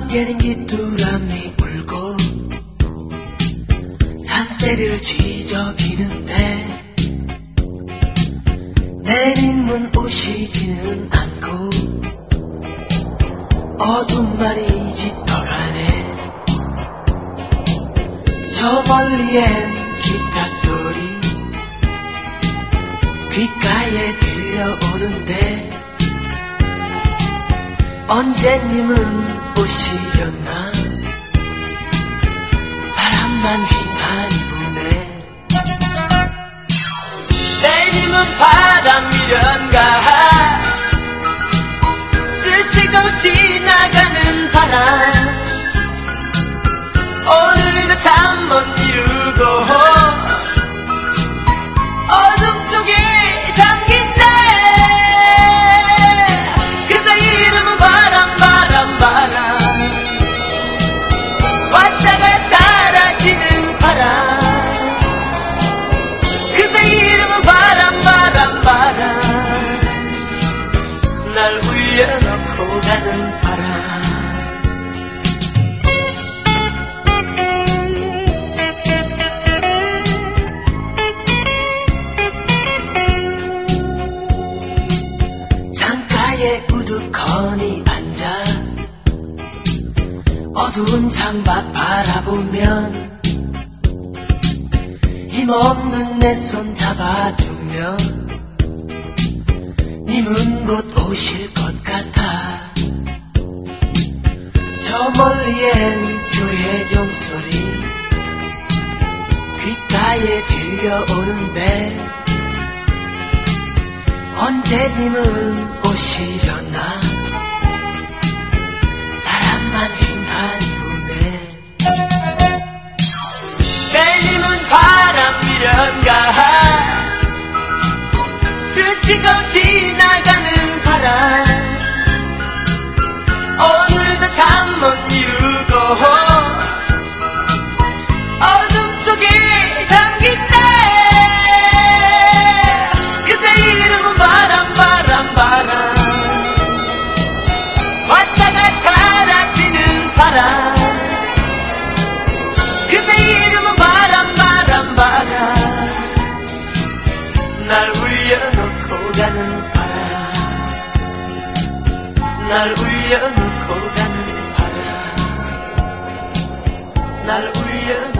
안개는 귀뚜라미 울고 산새를 쥐저기는데 내림은 오시지는 않고 어둠만이 짙어가네. 저 멀리엔 기타 소리 귓가에 들려오는데 언제님은 오시려나. 바람만 휘파니 부네. 내님은 바람이련가. 스치고 지나가는 바람. 오늘도 잠 못 이루고 어둠 속에 잠긴데 그대 이름은 바람 바람 바람. 왔다가 사라지는 바람. 그대 이름은 바람 바람 바람. 날 울려놓고 가는 바람. 창가에 우두커니 앉아 어두운 창밖 바라보면 힘없는 내 손 잡아주면 님은 곧 오실 것 같아. 저 멀리엔 교회 종소리 귓가에 들려오는데 언제 님은 오시려나. 바람만 휘파니 부네. 내님은 바람이련가. 스치고 지나가는 바람. 오늘도 잠 못 이루고 어둠 속에 잠긴 때 그대 이름은 바람 바람 바람. 왔다가 사라지는 바람. 그대 이름은 바람 바람 바람. 날 울려놓고 가는 바람. 날 울려놓고 가는 바람. 날 울려놓고